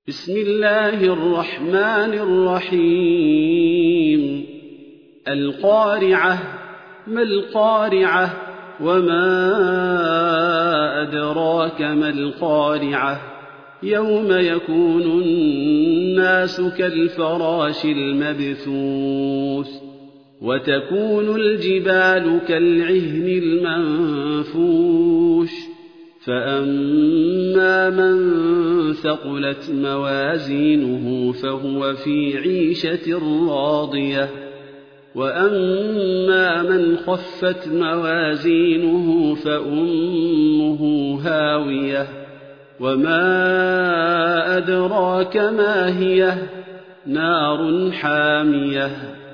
بسم الله الرحمن الرحيم القارعة ما القارعة وما أدراك ما القارعة يوم يكون الناس كالفراش المبثوث وتكون الجبال كالعهن المنفوش فأما من ثقلت موازينه فهو في عيشة راضية وأما من خفت موازينه فأمه هاوية وما أدراك ما هي نار حامية